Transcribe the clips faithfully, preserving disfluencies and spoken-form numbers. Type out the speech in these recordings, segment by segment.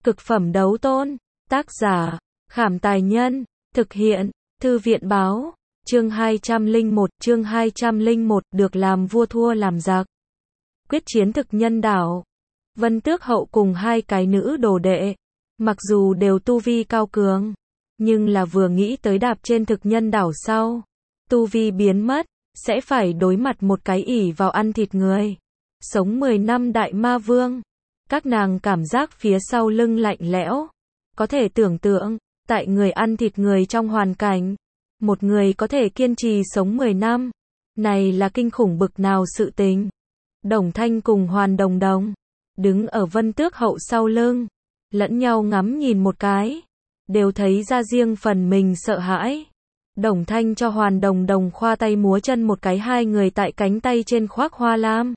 Cực phẩm đấu tôn. Tác giả, Khảm Tài Nhân. Thực hiện, Thư viện Báo. Chương hai trăm lẻ một, chương hai trăm lẻ một, được làm vua thua làm giặc. Quyết chiến thực nhân đảo. Vân Tước Hậu cùng hai cái nữ đồ đệ, mặc dù đều tu vi cao cường, nhưng là vừa nghĩ tới đạp trên thực nhân đảo sau, tu vi biến mất, sẽ phải đối mặt một cái ỷ vào ăn thịt người, sống mười năm đại ma vương. Các nàng cảm giác phía sau lưng lạnh lẽo. Có thể tưởng tượng, tại người ăn thịt người trong hoàn cảnh, một người có thể kiên trì sống mười năm, này là kinh khủng bực nào sự tình. Đồng Thanh cùng Hoàn Đồng Đồng, đứng ở Vân Tước Hậu sau lưng, lẫn nhau ngắm nhìn một cái, đều thấy ra riêng phần mình sợ hãi. Đồng Thanh cho Hoàn Đồng Đồng khoa tay múa chân một cái, hai người tại cánh tay trên khoác hoa lam.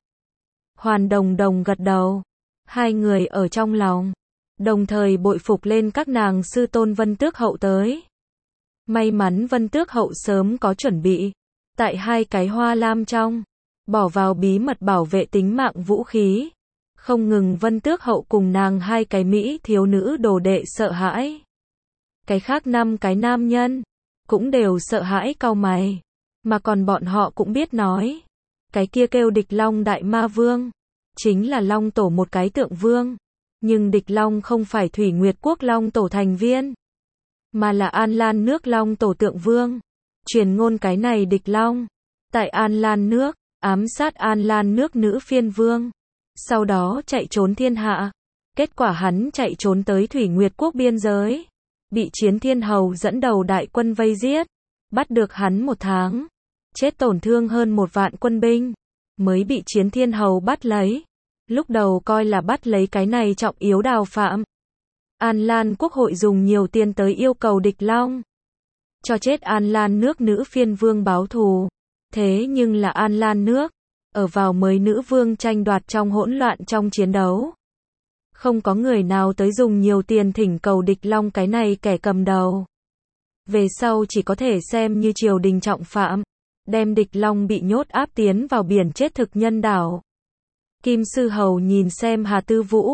Hoàn Đồng Đồng gật đầu, hai người ở trong lòng, đồng thời bội phục lên các nàng sư tôn Vân Tước Hậu tới. May mắn Vân Tước Hậu sớm có chuẩn bị, tại hai cái hoa lam trong, bỏ vào bí mật bảo vệ tính mạng vũ khí. Không ngừng Vân Tước Hậu cùng nàng hai cái mỹ thiếu nữ đồ đệ sợ hãi. Cái khác năm cái nam nhân, cũng đều sợ hãi cau mày. Mà còn bọn họ cũng biết nói, cái kia kêu Địch Long Đại Ma Vương, chính là Long Tổ một cái tượng vương. Nhưng Địch Long không phải Thủy Nguyệt Quốc Long Tổ thành viên, mà là An Lan nước Long Tổ tượng vương. Truyền ngôn cái này Địch Long, tại An Lan nước, ám sát An Lan nước nữ phiên vương. Sau đó chạy trốn thiên hạ. Kết quả hắn chạy trốn tới Thủy Nguyệt Quốc biên giới, bị Chiến Thiên Hầu dẫn đầu đại quân vây giết. Bắt được hắn một tháng, chết tổn thương hơn một vạn quân binh, mới bị Chiến Thiên Hầu bắt lấy. Lúc đầu coi là bắt lấy cái này trọng yếu đào phạm. An Lan Quốc hội dùng nhiều tiền tới yêu cầu Địch Long cho chết An Lan nước nữ phiên vương báo thù. Thế nhưng là An Lan nước, ở vào mới nữ vương tranh đoạt trong hỗn loạn trong chiến đấu. Không có người nào tới dùng nhiều tiền thỉnh cầu Địch Long cái này kẻ cầm đầu. Về sau chỉ có thể xem như triều đình trọng phạm, đem Địch Long bị nhốt áp tiến vào biển chết thực nhân đảo. Kim Sư Hầu nhìn xem Hà Tư Vũ,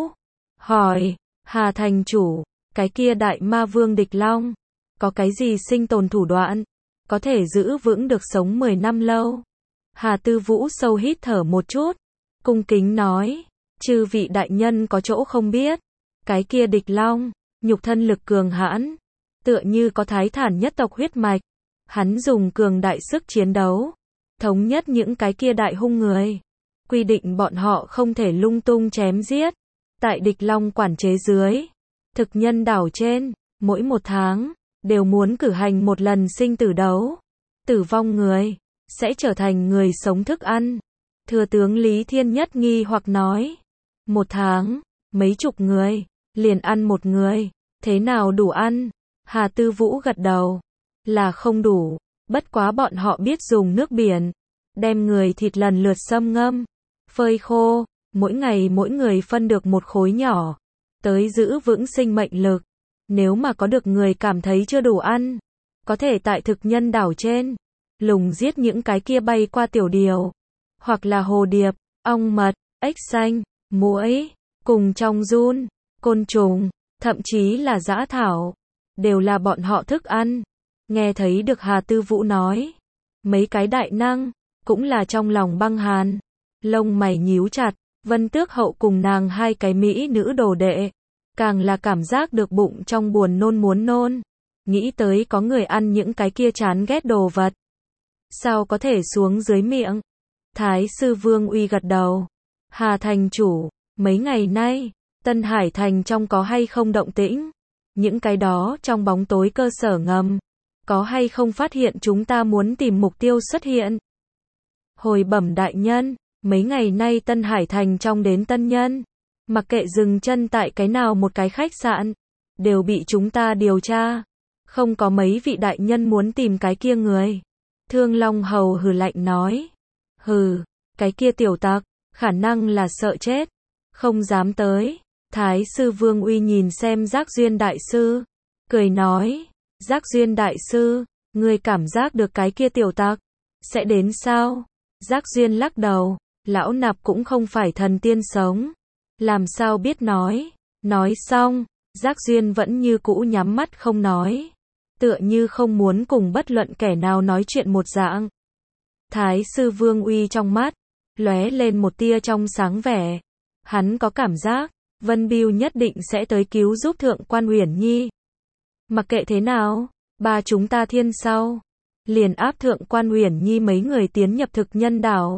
hỏi, Hà thành chủ, cái kia đại ma vương Địch Long, có cái gì sinh tồn thủ đoạn, có thể giữ vững được sống mười năm lâu? Hà Tư Vũ sâu hít thở một chút, cung kính nói, chư vị đại nhân có chỗ không biết, cái kia Địch Long, nhục thân lực cường hãn, tựa như có thái thản nhất tộc huyết mạch, hắn dùng cường đại sức chiến đấu, thống nhất những cái kia đại hung người, quy định bọn họ không thể lung tung chém giết. Tại Địch Long quản chế dưới, thực nhân đảo trên, mỗi một tháng, đều muốn cử hành một lần sinh tử đấu. Tử vong người, sẽ trở thành người sống thức ăn. Thừa tướng Lý Thiên Nhất nghi hoặc nói, một tháng, mấy chục người, liền ăn một người, thế nào đủ ăn? Hà Tư Vũ gật đầu, là không đủ, bất quá bọn họ biết dùng nước biển, đem người thịt lần lượt xâm ngâm, phơi khô, mỗi ngày mỗi người phân được một khối nhỏ, tới giữ vững sinh mệnh lực. Nếu mà có được người cảm thấy chưa đủ ăn, có thể tại thực nhân đảo trên, lùng giết những cái kia bay qua tiểu điều, hoặc là hồ điệp, ong mật, ếch xanh, muỗi, cùng trong giun, côn trùng, thậm chí là dã thảo, đều là bọn họ thức ăn. Nghe thấy được Hà Tư Vũ nói, mấy cái đại năng, cũng là trong lòng băng hàn, lông mày nhíu chặt. Vân Tước Hậu cùng nàng hai cái mỹ nữ đồ đệ, càng là cảm giác được bụng trong buồn nôn muốn nôn, nghĩ tới có người ăn những cái kia chán ghét đồ vật, sao có thể xuống dưới miệng. Thái sư Vương Uy gật đầu, Hà thành chủ, mấy ngày nay, Tân Hải thành trong có hay không động tĩnh? Những cái đó trong bóng tối cơ sở ngầm, có hay không phát hiện chúng ta muốn tìm mục tiêu xuất hiện? Hồi bẩm đại nhân, mấy ngày nay Tân Hải thành trong đến tân nhân, mặc kệ dừng chân tại cái nào một cái khách sạn, đều bị chúng ta điều tra. Không có mấy vị đại nhân muốn tìm cái kia người. Thương Long Hầu hừ lạnh nói. Hừ, cái kia tiểu tặc, khả năng là sợ chết, không dám tới. Thái sư Vương Uy nhìn xem Giác Duyên đại sư, cười nói, Giác Duyên đại sư, ngươi cảm giác được cái kia tiểu tặc sẽ đến sao? Giác Duyên lắc đầu, lão nạp cũng không phải thần tiên sống, làm sao biết nói. Nói xong, Giác Duyên vẫn như cũ nhắm mắt không nói, tựa như không muốn cùng bất luận kẻ nào nói chuyện một dạng. Thái sư Vương Uy trong mắt lóe lên một tia trong sáng vẻ, hắn có cảm giác Vân Bưu nhất định sẽ tới cứu giúp Thượng quan Uyển Nhi. Mặc kệ thế nào, ba chúng ta thiên sau liền áp Thượng quan Uyển Nhi mấy người tiến nhập thực nhân đảo.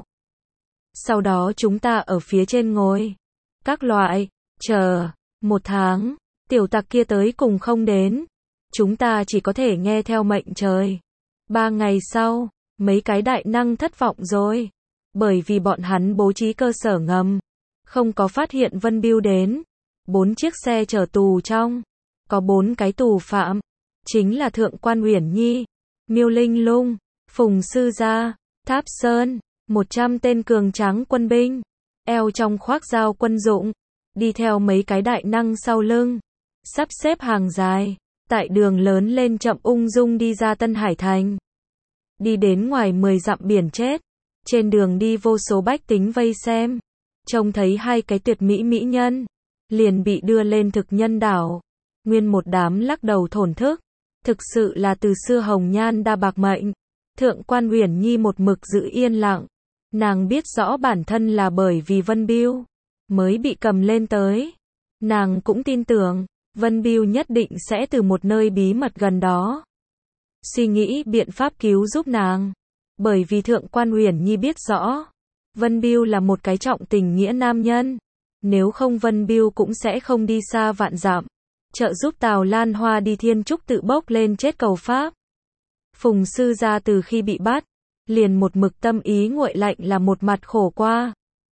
Sau đó chúng ta ở phía trên ngồi các loại, chờ một tháng, tiểu tặc kia tới cùng không đến, chúng ta chỉ có thể nghe theo mệnh trời. Ba ngày sau, mấy cái đại năng thất vọng rồi, bởi vì bọn hắn bố trí cơ sở ngầm, không có phát hiện Vân Bưu đến. Bốn chiếc xe chở tù trong, có bốn cái tù phạm, chính là Thượng quan Uyển Nhi, Miêu Linh Lung, Phùng Sư Gia, Tháp Sơn, một trăm tên cường tráng quân binh, eo trong khoác dao quân dụng, đi theo mấy cái đại năng sau lưng, sắp xếp hàng dài, tại đường lớn lên chậm ung dung đi ra Tân Hải Thành. Đi đến ngoài mười dặm biển chết, trên đường đi vô số bách tính vây xem, trông thấy hai cái tuyệt mỹ mỹ nhân, liền bị đưa lên thực nhân đảo, nguyên một đám lắc đầu thổn thức, thực sự là từ xưa hồng nhan đa bạc mệnh. Thượng quan Uyển Nhi một mực giữ yên lặng, nàng biết rõ bản thân là bởi vì Vân Bưu mới bị cầm lên tới, nàng cũng tin tưởng Vân Bưu nhất định sẽ từ một nơi bí mật gần đó suy nghĩ biện pháp cứu giúp nàng, bởi vì Thượng quan Uyển Nhi biết rõ Vân Bưu là một cái trọng tình nghĩa nam nhân, nếu không Vân Bưu cũng sẽ không đi xa vạn dặm, trợ giúp Tào Lan Hoa đi thiên trúc tự bốc lên chết cầu pháp. Phùng Sư Gia từ khi bị bắt, liền một mực tâm ý nguội lạnh là một mặt khổ qua.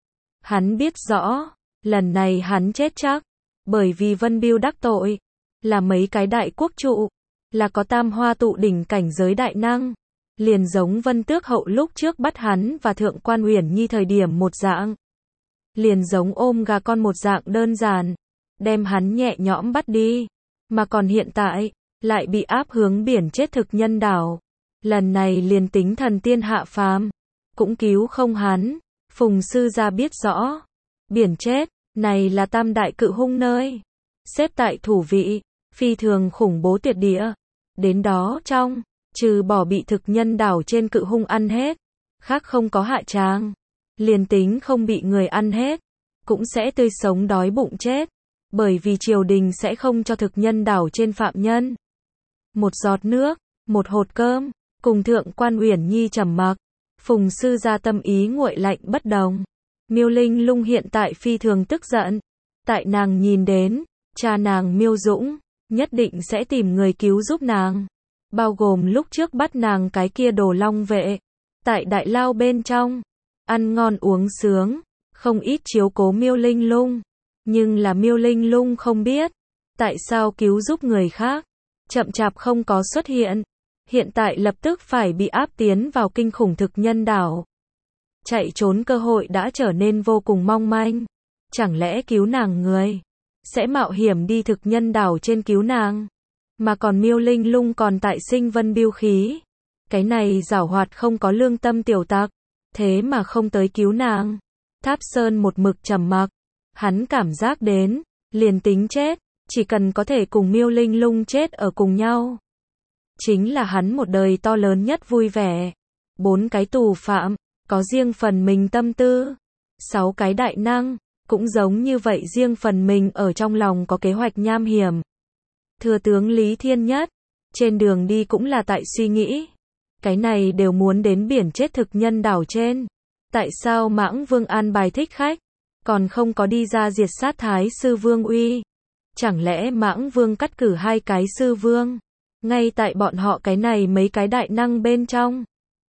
Hắn biết rõ, lần này hắn chết chắc, bởi vì Vân Bưu đắc tội, là mấy cái đại quốc trụ, là có tam hoa tụ đỉnh cảnh giới đại năng, liền giống Vân Tước Hậu lúc trước bắt hắn và Thượng quan Uyển Nhi thời điểm một dạng. Liền giống ôm gà con một dạng đơn giản, đem hắn nhẹ nhõm bắt đi, mà còn hiện tại, lại bị áp hướng biển chết thực nhân đảo. Lần này liền tính thần tiên hạ phàm, cũng cứu không hắn. Phùng Sư Gia biết rõ, biển chết, này là tam đại cự hung nơi, xếp tại thủ vị, phi thường khủng bố tuyệt địa. Đến đó trong, trừ bỏ bị thực nhân đảo trên cự hung ăn hết, khác không có hạ tràng. Liền tính không bị người ăn hết, cũng sẽ tươi sống đói bụng chết, bởi vì triều đình sẽ không cho thực nhân đảo trên phạm nhân một giọt nước, một hột cơm. Cùng Thượng quan Uyển Nhi trầm mặc, Phùng Sư Gia tâm ý nguội lạnh bất đồng. Miêu Linh Lung hiện tại phi thường tức giận, tại nàng nhìn đến, cha nàng Miêu Dũng, nhất định sẽ tìm người cứu giúp nàng, bao gồm lúc trước bắt nàng cái kia đồ long vệ, tại đại lao bên trong, ăn ngon uống sướng, không ít chiếu cố Miêu Linh Lung, nhưng là Miêu Linh Lung không biết, tại sao cứu giúp người khác, chậm chạp không có xuất hiện. Hiện tại lập tức phải bị áp tiến vào kinh khủng thực nhân đảo. Chạy trốn cơ hội đã trở nên vô cùng mong manh. Chẳng lẽ cứu nàng người sẽ mạo hiểm đi thực nhân đảo trên cứu nàng, mà còn Miêu Linh Lung còn tại sinh Vân Bưu khí. Cái này giảo hoạt không có lương tâm tiểu tặc, thế mà không tới cứu nàng. Tháp Sơn một mực trầm mặc, hắn cảm giác đến, liền tính chết, chỉ cần có thể cùng Miêu Linh Lung chết ở cùng nhau, chính là hắn một đời to lớn nhất vui vẻ. Bốn cái tù phạm, có riêng phần mình tâm tư. Sáu cái đại năng, cũng giống như vậy riêng phần mình ở trong lòng có kế hoạch nham hiểm. Thừa tướng Lý Thiên Nhất, trên đường đi cũng là tại suy nghĩ. Cái này đều muốn đến biển chết thực nhân đảo trên. Tại sao Mãng Vương an bài thích khách, còn không có đi ra diệt sát Thái sư Vương Uy? Chẳng lẽ Mãng Vương cắt cử hai cái sư vương? Ngay tại bọn họ cái này mấy cái đại năng bên trong.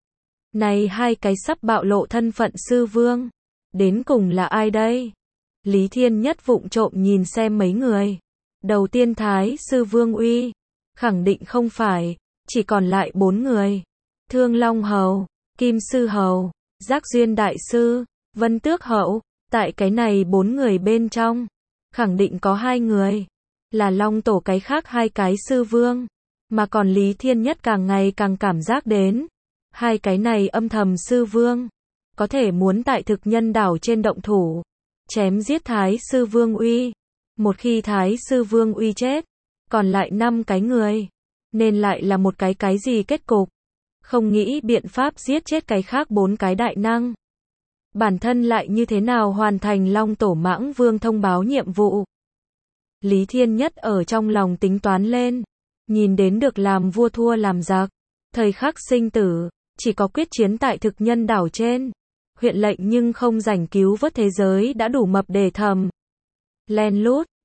Này hai cái sắp bạo lộ thân phận sư vương. Đến cùng là ai đây? Lý Thiên Nhất vụng trộm nhìn xem mấy người. Đầu tiên Thái sư Vương Uy. Khẳng định không phải. Chỉ còn lại bốn người. Thương Long Hầu, Kim Sư Hầu, Giác Duyên Đại Sư, Vân Tước Hậu. Tại cái này bốn người bên trong, khẳng định có hai người là Long Tổ, cái khác hai cái sư vương. Mà còn Lý Thiên Nhất càng ngày càng cảm giác đến, hai cái này âm thầm sư vương, có thể muốn tại thực nhân đảo trên động thủ, chém giết Thái sư Vương Uy. Một khi Thái sư Vương Uy chết, còn lại năm cái người, nên lại là một cái cái gì kết cục. Không nghĩ biện pháp giết chết cái khác bốn cái đại năng. Bản thân lại như thế nào hoàn thành Long Tổ Mãng Vương thông báo nhiệm vụ. Lý Thiên Nhất ở trong lòng tính toán lên, nhìn đến được làm vua thua làm giặc, thời khắc sinh tử, chỉ có quyết chiến tại thực nhân đảo trên. Huyện lệnh nhưng không rảnh cứu vớt thế giới đã đủ mập để thầm. Len lút,